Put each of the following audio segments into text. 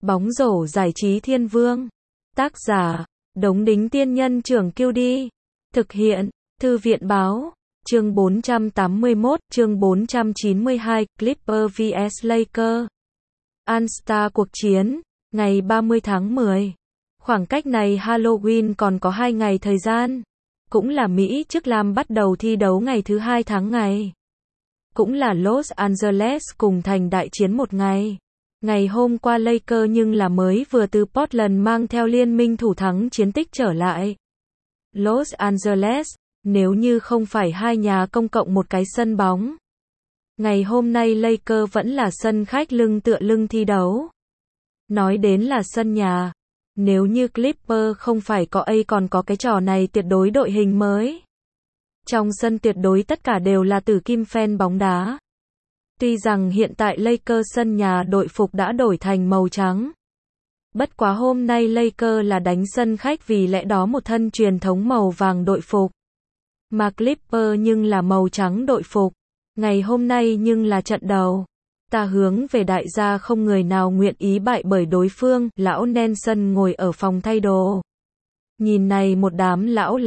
Bóng rổ giải trí thiên vương. Tác giả, Đống Đính Tiên Nhân Trưởng QD. Thực hiện, Thư viện Báo. Chương 481, chương 492, Clipper vs Lakers. All-Star cuộc chiến, ngày 30 tháng 10. Khoảng cách này Halloween còn có 2 ngày thời gian. Cũng là Mỹ trước Lam bắt đầu thi đấu ngày thứ 2 tháng ngày. Cũng là Los Angeles cùng thành đại chiến một ngày. Ngày hôm qua Lakers nhưng là mới vừa từ Portland mang theo liên minh thủ thắng chiến tích trở lại. Los Angeles, nếu như không phải hai nhà công cộng một cái sân bóng. Ngày hôm nay Lakers vẫn là sân khách lưng tựa lưng thi đấu. Nói đến là sân nhà. Nếu như Clipper không phải có còn có cái trò này tuyệt đối đội hình mới. Trong sân tuyệt đối tất cả đều là tử kim fan bóng đá. Tuy rằng hiện tại Lakers sân nhà đội phục đã đổi thành màu trắng. Bất quá hôm nay Lakers là đánh sân khách vì lẽ đó một thân truyền thống màu vàng đội phục. Mà Clipper nhưng là màu trắng đội phục. Ngày hôm nay nhưng là trận đầu. Ta hướng về đại gia không người nào nguyện ý bại bởi đối phương. Lão Nelson ngồi ở phòng thay đồ. Nhìn này một đám lão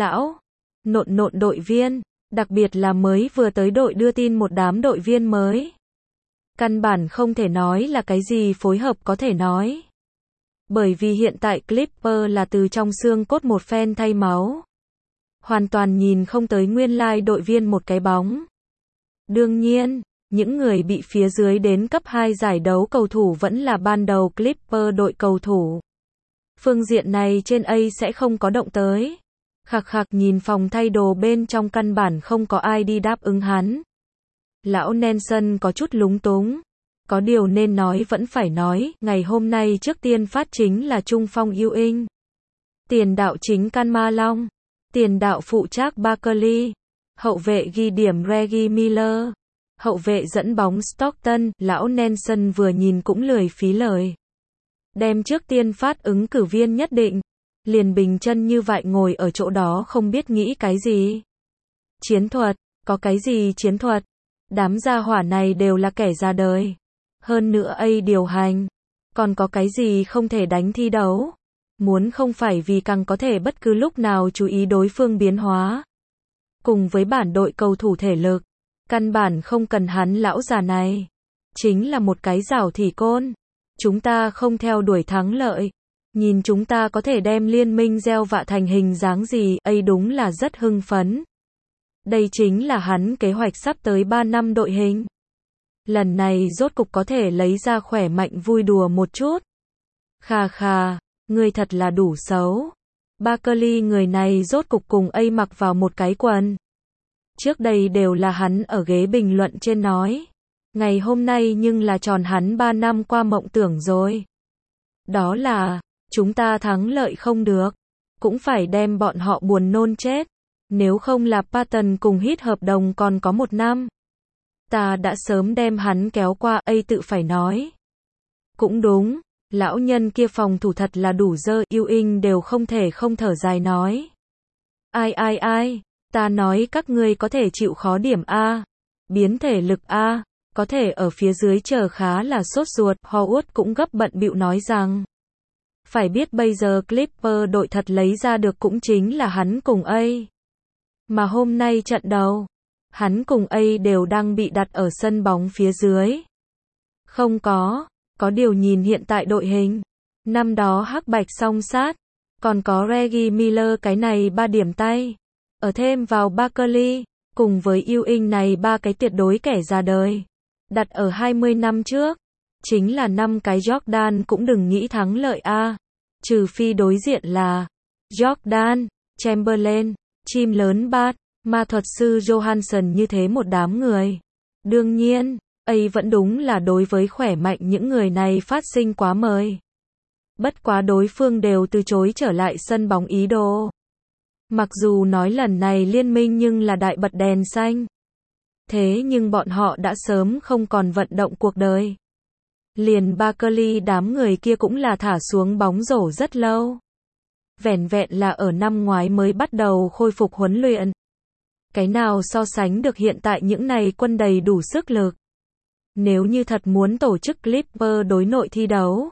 nộn đội viên. Đặc biệt là mới vừa tới đội đưa tin một đám đội viên mới. Căn bản không thể nói là cái gì phối hợp có thể nói. Bởi vì hiện tại Clipper là từ trong xương cốt một fan thay máu. Hoàn toàn nhìn không tới nguyên lai đội viên một cái bóng. Đương nhiên, những người bị phía dưới đến cấp 2 giải đấu cầu thủ vẫn là ban đầu Clipper đội cầu thủ. Phương diện này trên A sẽ không có động tới. Khạc nhìn phòng thay đồ bên trong căn bản không có ai đi đáp ứng hắn. Lão Nelson có chút lúng túng. Có điều nên nói vẫn phải nói, ngày hôm nay trước tiên phát chính là trung phong Ewing. Tiền đạo chính Can Ma Long. Tiền đạo phụ trách Barkley. Hậu vệ ghi điểm Reggie Miller. Hậu vệ dẫn bóng Stockton. Lão Nelson vừa nhìn cũng lười phí lời. Đem trước tiên phát ứng cử viên nhất định. Liền bình chân như vậy ngồi ở chỗ đó không biết nghĩ cái gì. Chiến thuật, có cái gì chiến thuật? Đám gia hỏa này đều là kẻ ra đời. Hơn nữa A điều hành. Còn có cái gì không thể đánh thi đấu? Muốn không phải vì càng có thể bất cứ lúc nào chú ý đối phương biến hóa. Cùng với bản đội cầu thủ thể lực. Căn bản không cần hắn lão già này. Chính là một cái rảo thỉ côn. Chúng ta không theo đuổi thắng lợi. Nhìn chúng ta có thể đem liên minh gieo vạ thành hình dáng gì, A đúng là rất hưng phấn. Đây chính là hắn kế hoạch sắp tới 3 năm đội hình. Lần này rốt cục có thể lấy ra khỏe mạnh vui đùa một chút. Khà, ngươi thật là đủ xấu. Barkley người này rốt cục cùng A mặc vào một cái quần. Trước đây đều là hắn ở ghế bình luận trên nói. Ngày hôm nay nhưng là tròn hắn 3 năm qua mộng tưởng rồi. Đó là, chúng ta thắng lợi không được. Cũng phải đem bọn họ buồn nôn chết. Nếu không là Patton cùng hít hợp đồng còn có 1 năm. Ta đã sớm đem hắn kéo qua, A tự phải nói. Cũng đúng, lão nhân kia phòng thủ thật là đủ dơ, Ewing đều không thể không thở dài nói. Ai, ta nói các ngươi có thể chịu khó điểm A. Biến thể lực A, có thể ở phía dưới chờ khá là sốt ruột, Howard cũng gấp bận bịu nói rằng. Phải biết bây giờ Clipper đội thật lấy ra được cũng chính là hắn cùng A. Mà hôm nay trận đầu, hắn cùng A đều đang bị đặt ở sân bóng phía dưới. Không có điều nhìn hiện tại đội hình. Năm đó hắc bạch song sát, còn có Reggie Miller cái này 3 điểm tay. Ở thêm vào Barkley, cùng với Ewing này 3 cái tuyệt đối kẻ ra đời. Đặt ở 20 năm trước, chính là 5 cái Jordan cũng đừng nghĩ thắng lợi A. Trừ phi đối diện là Jordan, Chamberlain, chim lớn Bart, ma thuật sư Johansson như thế một đám người. Đương nhiên, A vẫn đúng là đối với khỏe mạnh những người này phát sinh quá mời. Bất quá đối phương đều từ chối trở lại sân bóng ý đồ. Mặc dù nói lần này liên minh nhưng là đại bật đèn xanh. Thế nhưng bọn họ đã sớm không còn vận động cuộc đời. Liền Barkley đám người kia cũng là thả xuống bóng rổ rất lâu. Vẻn vẹn là ở năm ngoái mới bắt đầu khôi phục huấn luyện. Cái nào so sánh được hiện tại những này quân đầy đủ sức lực. Nếu như thật muốn tổ chức Clipper đối nội thi đấu,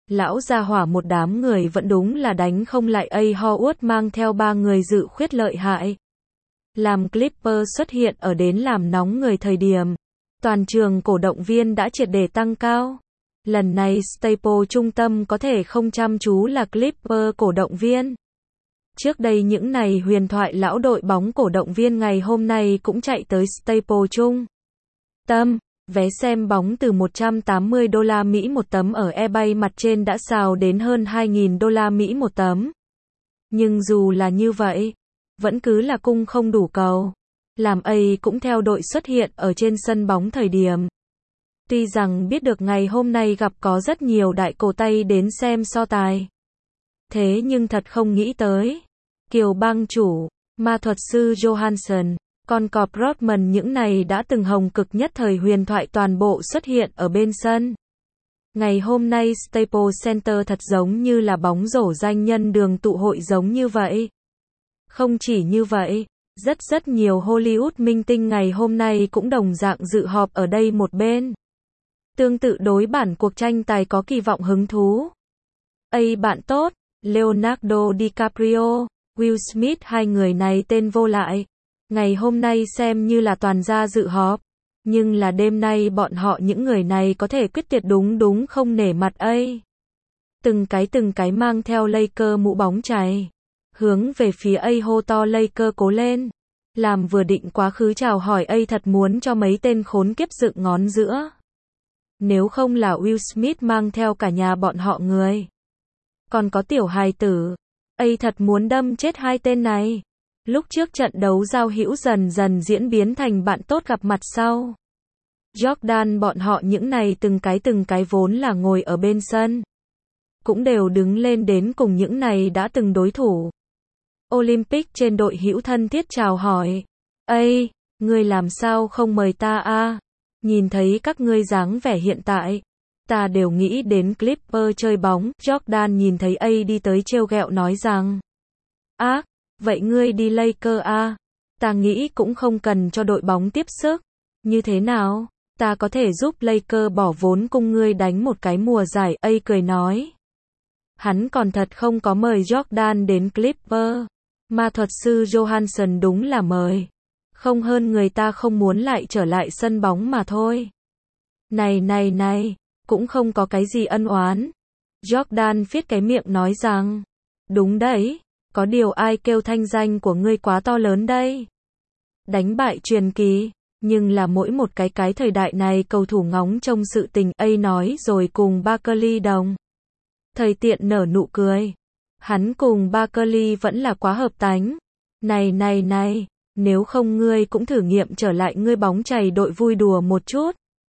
Lão gia hỏa một đám người vẫn đúng là đánh không lại A Howard mang theo 3 người dự khuyết lợi hại. Làm Clippers xuất hiện ở đến làm nóng người thời điểm. Toàn trường cổ động viên đã triệt để tăng cao. Lần này Staples trung tâm có thể không chăm chú là Clippers cổ động viên. Trước đây những này huyền thoại lão đội bóng cổ động viên ngày hôm nay cũng chạy tới Staples trung tâm. Vé xem bóng từ 180 đô la Mỹ một tấm ở eBay mặt trên đã xào đến hơn 2.000 đô la Mỹ một tấm. Nhưng dù là như vậy, vẫn cứ là cung không đủ cầu. Làm A cũng theo đội xuất hiện ở trên sân bóng thời điểm. Tuy rằng biết được ngày hôm nay gặp có rất nhiều đại cổ tay đến xem so tài. Thế nhưng thật không nghĩ tới. Kiều bang chủ, ma thuật sư Johansson, con cọp Rodman những này đã từng hồng cực nhất thời huyền thoại toàn bộ xuất hiện ở bên sân. Ngày hôm nay Staples Center thật giống như là bóng rổ danh nhân đường tụ hội giống như vậy. Không chỉ như vậy, rất nhiều Hollywood minh tinh ngày hôm nay cũng đồng dạng dự họp ở đây một bên. Tương tự đối bản cuộc tranh tài có kỳ vọng hứng thú. A bạn tốt, Leonardo DiCaprio, Will Smith hai người này tên vô lại. Ngày hôm nay xem như là toàn gia dự họp. Nhưng là đêm nay bọn họ những người này có thể quyết tuyệt đúng không nể mặt A. Từng cái mang theo Laker mũ bóng chày. Hướng về phía A hô to Laker cố lên. Làm vừa định quá khứ chào hỏi A thật muốn cho mấy tên khốn kiếp dựng ngón giữa. Nếu không là Will Smith mang theo cả nhà bọn họ người. Còn có tiểu hài tử. A thật muốn đâm chết hai tên này. Lúc trước trận đấu giao hữu dần diễn biến thành bạn tốt gặp mặt sau. Jordan bọn họ những này từng cái vốn là ngồi ở bên sân. Cũng đều đứng lên đến cùng những này đã từng đối thủ. Olympic trên đội hữu thân thiết chào hỏi. A, ngươi làm sao không mời ta a? Nhìn thấy các ngươi dáng vẻ hiện tại. Ta đều nghĩ đến Clipper chơi bóng. Jordan nhìn thấy A đi tới trêu ghẹo nói rằng. Vậy ngươi đi Laker a? Ta nghĩ cũng không cần cho đội bóng tiếp sức. Như thế nào? Ta có thể giúp Laker bỏ vốn cùng ngươi đánh một cái mùa giải. A cười nói. Hắn còn thật không có mời Jordan đến Clipper. Ma thuật sư Johansson đúng là mời. Không hơn người ta không muốn lại trở lại sân bóng mà thôi. Này, cũng không có cái gì ân oán. Jordan viết cái miệng nói rằng. Đúng đấy, có điều ai kêu thanh danh của ngươi quá to lớn đây. Đánh bại truyền kỳ, nhưng là mỗi một cái thời đại này cầu thủ ngóng trông sự tình. A nói rồi cùng Barkley đồng. Thời tiện nở nụ cười. Hắn cùng Barkley vẫn là quá hợp tánh. Này, nếu không ngươi cũng thử nghiệm trở lại ngươi bóng chày đội vui đùa một chút.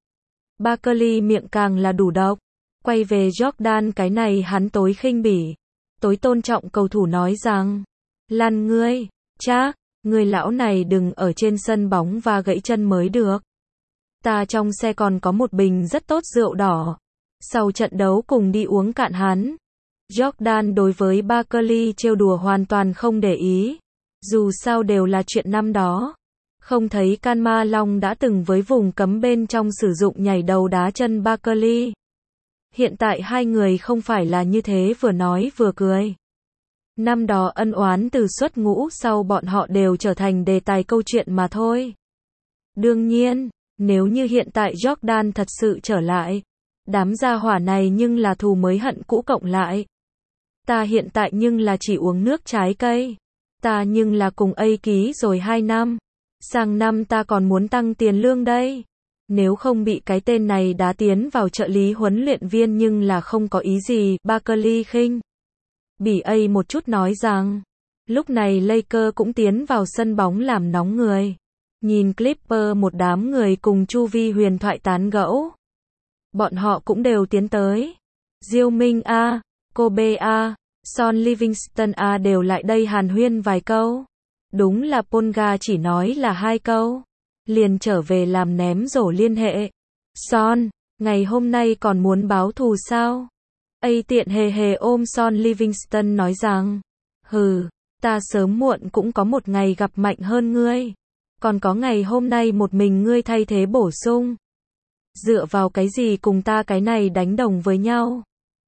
Barkley miệng càng là đủ độc. Quay về Jordan cái này hắn tối khinh bỉ. Tối tôn trọng cầu thủ nói rằng. Lăn ngươi, ngươi lão này đừng ở trên sân bóng và gãy chân mới được. Ta trong xe còn có một bình rất tốt rượu đỏ. Sau trận đấu cùng đi uống cạn hắn. Jordan đối với Barkley trêu đùa hoàn toàn không để ý. Dù sao đều là chuyện năm đó. Không thấy Can Ma Long đã từng với vùng cấm bên trong sử dụng nhảy đầu đá chân Barkley. Hiện tại hai người không phải là như thế vừa nói vừa cười. Năm đó ân oán từ xuất ngũ sau bọn họ đều trở thành đề tài câu chuyện mà thôi. Đương nhiên, nếu như hiện tại Jordan thật sự trở lại. Đám gia hỏa này nhưng là thù mới hận cũ cộng lại. Ta hiện tại nhưng là chỉ uống nước trái cây. Ta nhưng là cùng A ký rồi 2 năm. Sang năm ta còn muốn tăng tiền lương đây. Nếu không bị cái tên này đá tiến vào trợ lý huấn luyện viên nhưng là không có ý gì. Barkley khinh bỉ A một chút nói rằng. Lúc này Laker cũng tiến vào sân bóng làm nóng người. Nhìn Clipper một đám người cùng chu vi huyền thoại tán gẫu. Bọn họ cũng đều tiến tới. Diêu Minh a, Kobe a, Son Livingston a đều lại đây hàn huyên vài câu. Đúng là Ponga chỉ nói là 2 câu. Liền trở về làm ném rổ liên hệ. Son, ngày hôm nay còn muốn báo thù sao? A tiện hề ôm Son Livingston nói rằng. Hừ, ta sớm muộn cũng có một ngày gặp mạnh hơn ngươi. Còn có ngày hôm nay một mình ngươi thay thế bổ sung. Dựa vào cái gì cùng ta cái này đánh đồng với nhau?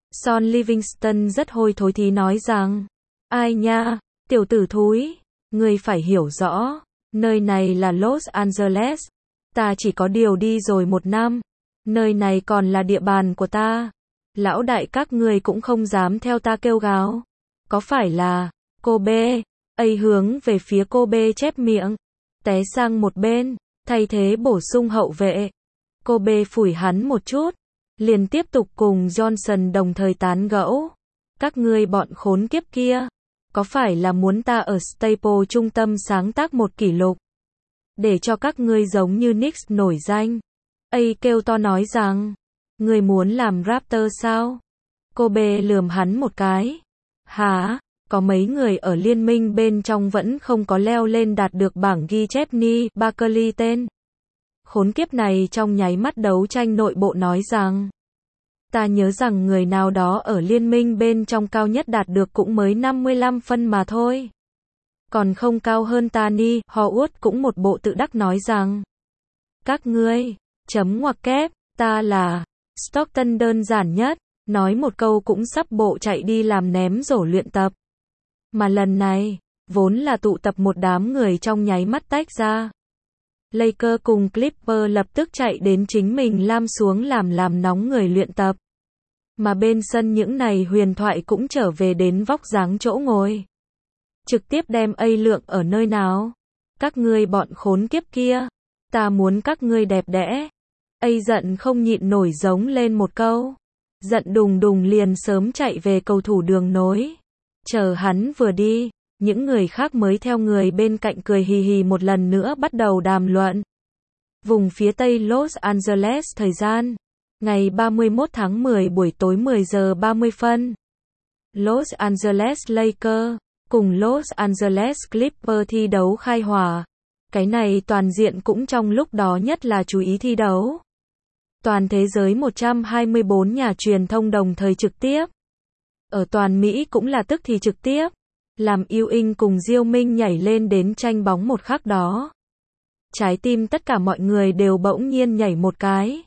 Sean Livingston rất hôi thối thí nói rằng, ai nha, tiểu tử thúi, ngươi phải hiểu rõ, nơi này là Los Angeles, ta chỉ có điều đi rồi 1 năm, nơi này còn là địa bàn của ta, lão đại các ngươi cũng không dám theo ta kêu gào, có phải là, cô B, ấy hướng về phía cô B chép miệng, té sang một bên, thay thế bổ sung hậu vệ, cô B phủi hắn một chút, liền tiếp tục cùng Johnson đồng thời tán gẫu, các ngươi bọn khốn kiếp kia, có phải là muốn ta ở Staple trung tâm sáng tác một kỷ lục, để cho các ngươi giống như Knicks nổi danh, ấy kêu to nói rằng, ngươi muốn làm Raptor sao? Cô B lườm hắn một cái, hả? Có mấy người ở liên minh bên trong vẫn không có leo lên đạt được bảng ghi chép Ni Barkley tên. Khốn kiếp này trong nháy mắt đấu tranh nội bộ nói rằng, ta nhớ rằng người nào đó ở liên minh bên trong cao nhất đạt được cũng mới 55 phân mà thôi. Còn không cao hơn ta Ni. Howard cũng một bộ tự đắc nói rằng, các ngươi, chấm ngoặc kép, ta là Stockton đơn giản nhất, nói một câu cũng sắp bộ chạy đi làm ném rổ luyện tập. Mà lần này, vốn là tụ tập một đám người trong nháy mắt tách ra. Lakers cùng Clippers lập tức chạy đến chính mình lam xuống làm nóng người luyện tập. Mà bên sân những này huyền thoại cũng trở về đến vóc dáng chỗ ngồi. Trực tiếp đem lượng ở nơi nào? Các ngươi bọn khốn kiếp kia. Ta muốn các ngươi đẹp đẽ. Giận không nhịn nổi giống lên một câu. Giận đùng đùng liền sớm chạy về cầu thủ đường nối. Chờ hắn vừa đi, những người khác mới theo người bên cạnh cười hì hì một lần nữa bắt đầu đàm luận. Vùng phía Tây Los Angeles thời gian, ngày 31 tháng 10 buổi tối 10 giờ 30 phân. Los Angeles Lakers cùng Los Angeles Clippers thi đấu khai hỏa. Cái này toàn diện cũng trong lúc đó nhất là chú ý thi đấu. Toàn thế giới 124 nhà truyền thông đồng thời trực tiếp. Ở toàn Mỹ cũng là tức thì trực tiếp. Làm Ewing cùng Diêu Minh nhảy lên đến tranh bóng một khắc đó. Trái tim tất cả mọi người đều bỗng nhiên nhảy một cái.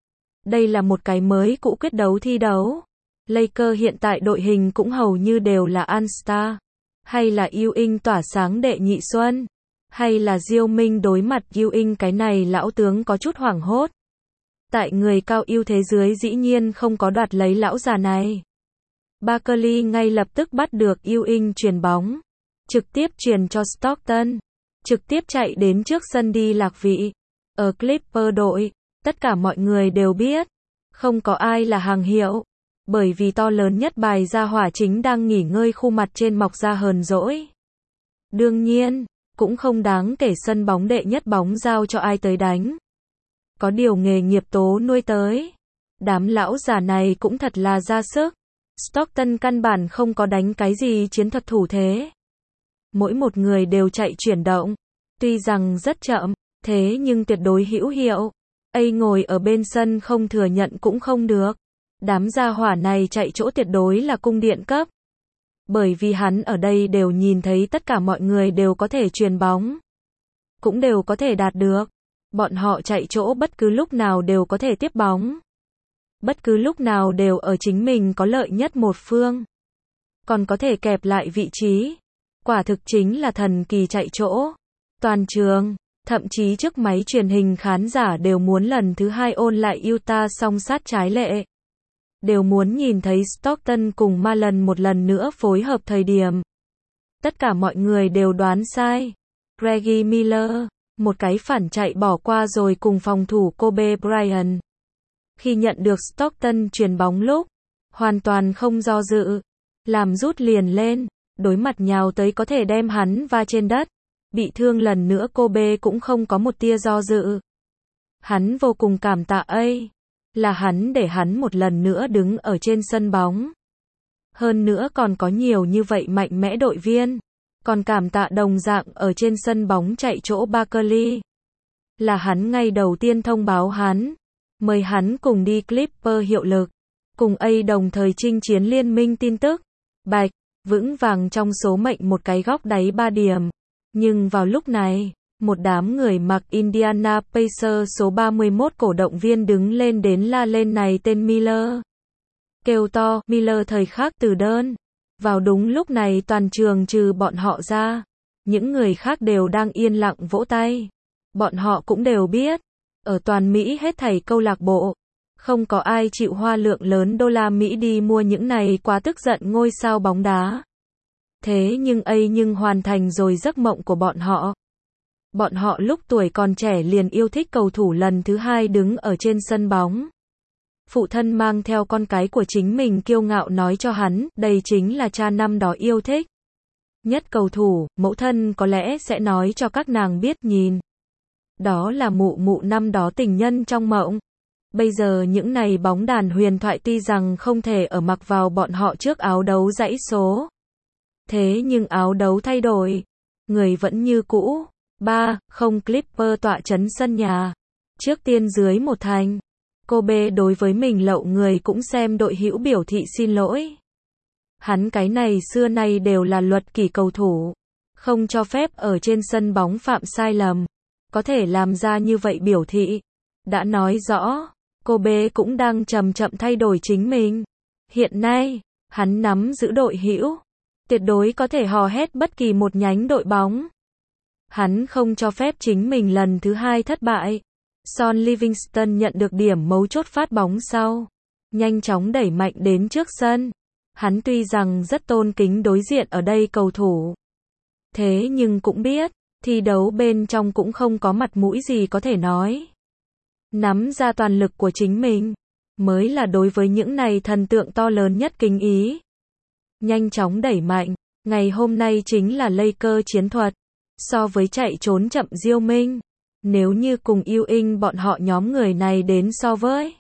Đây là một cái mới cũ quyết đấu thi đấu. Lakers hiện tại đội hình cũng hầu như đều là All-Star. Hay là Ewing tỏa sáng đệ nhị xuân. Hay là Diêu Minh đối mặt Ewing, cái này lão tướng có chút hoảng hốt. Tại người cao ưu thế dưới dĩ nhiên không có đoạt lấy lão già này. Barkley ngay lập tức bắt được Ewing chuyền bóng. Trực tiếp chuyền cho Stockton. Trực tiếp chạy đến trước sân đi lạc vị. Ở Clipper đội, tất cả mọi người đều biết. Không có ai là hàng hiệu. Bởi vì to lớn nhất bài gia hỏa chính đang nghỉ ngơi khu mặt trên mọc ra hờn dỗi. Đương nhiên, cũng không đáng kể sân bóng đệ nhất bóng giao cho ai tới đánh. Có điều nghề nghiệp tố nuôi tới. Đám lão già này cũng thật là ra sức. Stockton căn bản không có đánh cái gì chiến thuật thủ thế. Mỗi một người đều chạy chuyển động. Tuy rằng rất chậm, thế nhưng tuyệt đối hữu hiệu. Ngồi ở bên sân không thừa nhận cũng không được. Đám gia hỏa này chạy chỗ tuyệt đối là cung điện cấp. Bởi vì hắn ở đây đều nhìn thấy tất cả mọi người đều có thể chuyền bóng. Cũng đều có thể đạt được. Bọn họ chạy chỗ bất cứ lúc nào đều có thể tiếp bóng. Bất cứ lúc nào đều ở chính mình có lợi nhất một phương. Còn có thể kẹp lại vị trí. Quả thực chính là thần kỳ chạy chỗ. Toàn trường, thậm chí trước máy truyền hình khán giả đều muốn lần thứ 2 ôn lại Utah song sát trái lệ. Đều muốn nhìn thấy Stockton cùng Marlon một lần nữa phối hợp thời điểm. Tất cả mọi người đều đoán sai. Reggie Miller, một cái phản chạy bỏ qua rồi cùng phòng thủ Kobe Bryant. Khi nhận được Stockton chuyền bóng lúc, hoàn toàn không do dự, làm rút liền lên, đối mặt nhào tới có thể đem hắn va trên đất. Bị thương lần nữa Kobe cũng không có một tia do dự. Hắn vô cùng cảm tạ là hắn để hắn một lần nữa đứng ở trên sân bóng. Hơn nữa còn có nhiều như vậy mạnh mẽ đội viên. Còn cảm tạ đồng dạng ở trên sân bóng chạy chỗ Barkley. Là hắn ngay đầu tiên thông báo hắn. Mời hắn cùng đi Clipper hiệu lực. Cùng đồng thời chinh chiến liên minh tin tức. Bạch, vững vàng trong số mệnh một cái góc đáy 3 điểm. Nhưng vào lúc này, một đám người mặc Indiana Pacers số 31 cổ động viên đứng lên đến la lên này tên Miller. kêu to, Miller thời khắc từ đơn. Vào đúng lúc này toàn trường trừ bọn họ ra, những người khác đều đang yên lặng vỗ tay. Bọn họ cũng đều biết, ở toàn Mỹ hết thảy câu lạc bộ, không có ai chịu hoa lượng lớn đô la Mỹ đi mua những này quá tức giận ngôi sao bóng đá. Thế nhưng hoàn thành rồi giấc mộng của bọn họ. Bọn họ lúc tuổi còn trẻ liền yêu thích cầu thủ lần thứ hai đứng ở trên sân bóng. Phụ thân mang theo con cái của chính mình kiêu ngạo nói cho hắn, đây chính là cha năm đó yêu thích nhất cầu thủ, mẫu thân có lẽ sẽ nói cho các nàng biết nhìn. Đó là mụ mụ năm đó tình nhân trong mộng. Bây giờ những này bóng đàn huyền thoại tuy rằng không thể ở mặc vào bọn họ trước áo đấu dãy số. Thế nhưng áo đấu thay đổi, người vẫn như cũ. 3-0 Clipper tọa trấn sân nhà. Trước tiên dưới một thành. Kobe đối với mình lậu người cũng xem đội hữu biểu thị xin lỗi. Hắn cái này xưa nay đều là luật kỷ cầu thủ. Không cho phép ở trên sân bóng phạm sai lầm. Có thể làm ra như vậy biểu thị. Đã nói rõ, Kobe cũng đang chậm chậm thay đổi chính mình. Hiện nay, hắn nắm giữ đội hữu. Tuyệt đối có thể hò hét bất kỳ một nhánh đội bóng. Hắn không cho phép chính mình lần thứ hai thất bại. Son Livingston nhận được điểm mấu chốt phát bóng sau. Nhanh chóng đẩy mạnh đến trước sân. Hắn tuy rằng rất tôn kính đối diện ở đây cầu thủ. Thế nhưng cũng biết, thi đấu bên trong cũng không có mặt mũi gì có thể nói. Nắm ra toàn lực của chính mình, mới là đối với những này thần tượng to lớn nhất kính ý. Nhanh chóng đẩy mạnh, ngày hôm nay chính là Lakers chiến thuật. So với chạy trốn chậm Diêu Minh, nếu như cùng yêu inh bọn họ nhóm người này đến so với,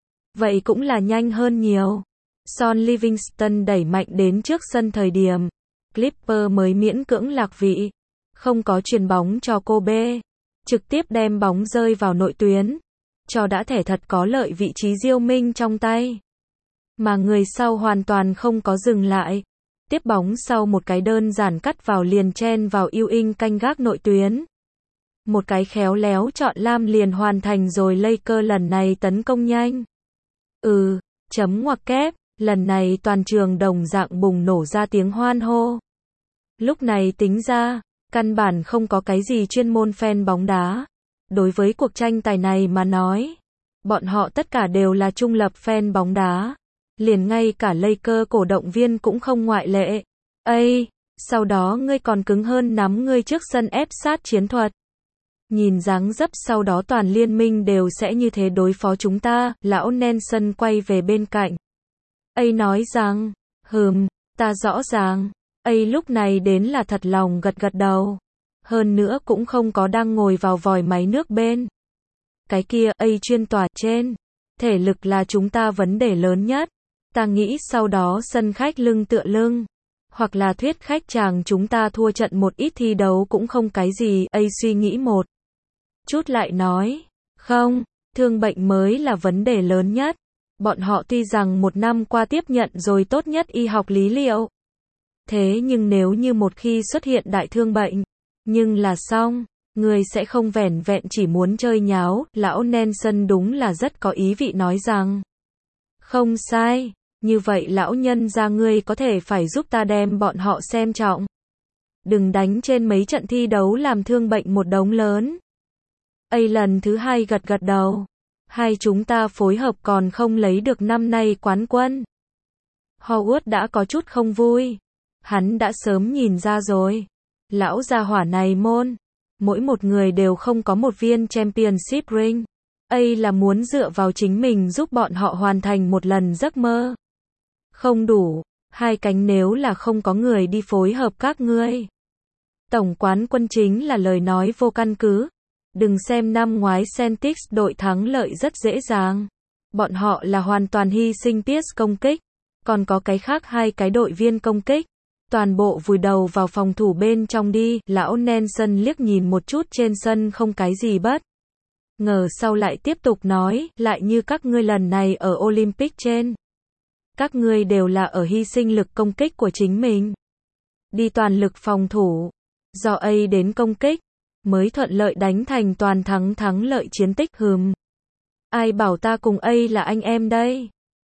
vậy cũng là nhanh hơn nhiều. Son Livingston đẩy mạnh đến trước sân thời điểm, Clipper mới miễn cưỡng lạc vị, không có chuyền bóng cho Kobe, trực tiếp đem bóng rơi vào nội tuyến, cho đã thể thật có lợi vị trí Diêu Minh trong tay. Mà người sau hoàn toàn không có dừng lại. Tiếp bóng sau một cái đơn giản cắt vào liền chen vào yêu inh canh gác nội tuyến. Một cái khéo léo chọn lam liền hoàn thành rồi Lakers lần này tấn công nhanh. Chấm ngoặc kép, lần này toàn trường đồng dạng bùng nổ ra tiếng hoan hô. Lúc này tính ra, căn bản không có cái gì chuyên môn fan bóng đá. Đối với cuộc tranh tài này mà nói, bọn họ tất cả đều là trung lập fan bóng đá. Liền ngay cả Lakers cổ động viên cũng không ngoại lệ. Sau đó ngươi còn cứng hơn nắm ngươi trước sân ép sát chiến thuật. Nhìn dáng dấp sau đó toàn liên minh đều sẽ như thế đối phó chúng ta, lão Nelson quay về bên cạnh. Nói rằng, ta rõ ràng. Lúc này đến là thật lòng gật gật đầu. Hơn nữa cũng không có đang ngồi vào vòi máy nước bên. Cái kia, chuyên tỏa trên. Thể lực là chúng ta vấn đề lớn nhất. Ta nghĩ sau đó sân khách lưng tựa lưng. Hoặc là thuyết khách chàng chúng ta thua trận một ít thi đấu cũng không cái gì. Suy nghĩ một chút lại nói. Không, thương bệnh mới là vấn đề lớn nhất. Bọn họ tuy rằng một năm qua tiếp nhận rồi tốt nhất y học lý liệu. Thế nhưng nếu như một khi xuất hiện đại thương bệnh, nhưng là xong, người sẽ không vẻn vẹn chỉ muốn chơi nháo. Lão Nelson đúng là rất có ý vị nói rằng. Không sai. Như vậy lão nhân gia ngươi có thể phải giúp ta đem bọn họ xem trọng. Đừng đánh trên mấy trận thi đấu làm thương bệnh một đống lớn. Lần thứ hai gật gật đầu. Hai chúng ta phối hợp còn không lấy được năm nay quán quân. Howard đã có chút không vui. Hắn đã sớm nhìn ra rồi. Lão gia hỏa này mỗi một người đều không có một viên championship ring. Là muốn dựa vào chính mình giúp bọn họ hoàn thành một lần giấc mơ. Không đủ, hai cánh nếu là không có người đi phối hợp các ngươi. Tổng quán quân chính là lời nói vô căn cứ. Đừng xem năm ngoái Celtics đội thắng lợi rất dễ dàng. Bọn họ là hoàn toàn hy sinh Pierce công kích. Còn có cái khác hai cái đội viên công kích. Toàn bộ vùi đầu vào phòng thủ bên trong đi. Lão Nelson liếc nhìn một chút trên sân không cái gì bất ngờ sau lại tiếp tục nói, lại như các ngươi lần này ở Olympic trên. Các ngươi đều là ở hy sinh lực công kích của chính mình. Đi toàn lực phòng thủ. Do đến công kích, mới thuận lợi đánh thành toàn thắng lợi chiến tích. Ai bảo ta cùng là anh em đây.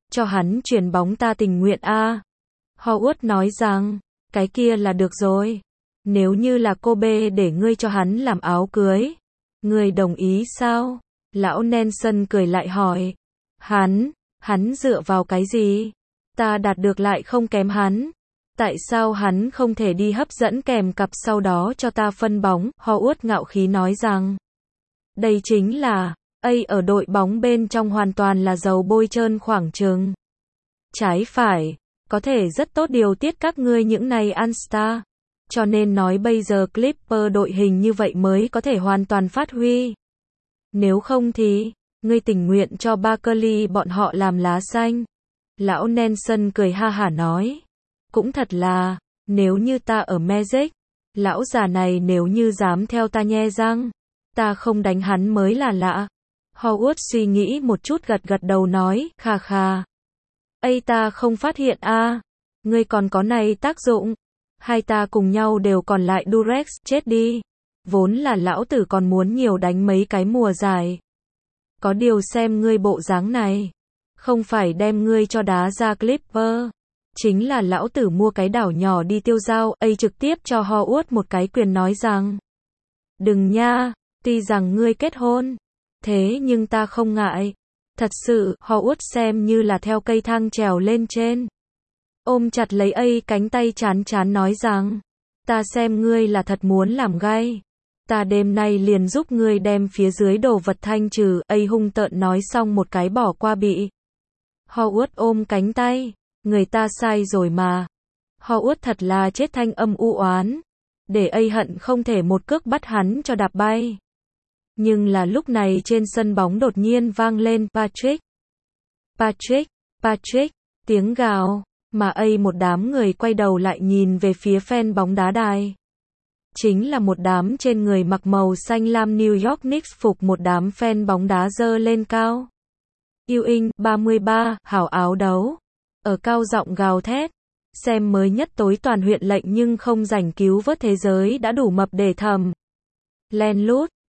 cho hắn chuyền bóng ta tình nguyện a. Howard nói rằng, cái kia là được rồi. Nếu như là Kobe để ngươi cho hắn làm áo cưới, ngươi đồng ý sao? Lão Nelson cười lại hỏi. Hắn dựa vào cái gì? Ta đạt được lại không kém hắn. Tại sao hắn không thể đi hấp dẫn kèm cặp sau đó cho ta phân bóng? Howard ngạo khí nói rằng, đây chính là, ở đội bóng bên trong hoàn toàn là dầu bôi trơn khoảng chừng. Trái phải, có thể rất tốt điều tiết các ngươi những này All-Star. Cho nên nói bây giờ Clipper đội hình như vậy mới có thể hoàn toàn phát huy. Nếu không thì, ngươi tình nguyện cho Barkley bọn họ làm lá xanh. Lão Nelson cười ha hả nói. Cũng thật là, nếu như ta ở Magic, lão già này nếu như dám theo ta nhe răng, ta không đánh hắn mới là lạ. Howard suy nghĩ một chút gật gật đầu nói, khà khà. Ta không phát hiện a, ngươi còn có này tác dụng. Hai ta cùng nhau đều còn lại Durex, chết đi. Vốn là lão tử còn muốn nhiều đánh mấy cái mùa giải. Có điều xem ngươi bộ dáng này, không phải đem ngươi cho đá ra Clipper, chính là lão tử mua cái đảo nhỏ đi tiêu dao. Trực tiếp cho Howard một cái quyền nói rằng, đừng nha, tuy rằng ngươi kết hôn, thế nhưng ta không ngại. Thật sự, Howard xem như là theo cây thang trèo lên trên. Ôm chặt lấy cánh tay chán chán nói rằng, ta xem ngươi là thật muốn làm gay. Ta đêm nay liền giúp ngươi đem phía dưới đồ vật thanh trừ. Hung tợn nói xong một cái bỏ qua bị. Howard ôm cánh tay, người ta sai rồi mà. Howard thật là chết thanh âm u oán, để hận không thể một cước bắt hắn cho đạp bay. Nhưng là lúc này trên sân bóng đột nhiên vang lên Patrick, tiếng gào, mà một đám người quay đầu lại nhìn về phía fan bóng đá đài. Chính là một đám trên người mặc màu xanh lam New York Knicks phục, một đám fan bóng đá giơ lên cao. Ewing, 33, hảo áo đấu. Ở cao giọng gào thét. Xem mới nhất tối toàn huyện lệnh nhưng không rảnh cứu vớt thế giới đã đủ mập để thầm. Len lút,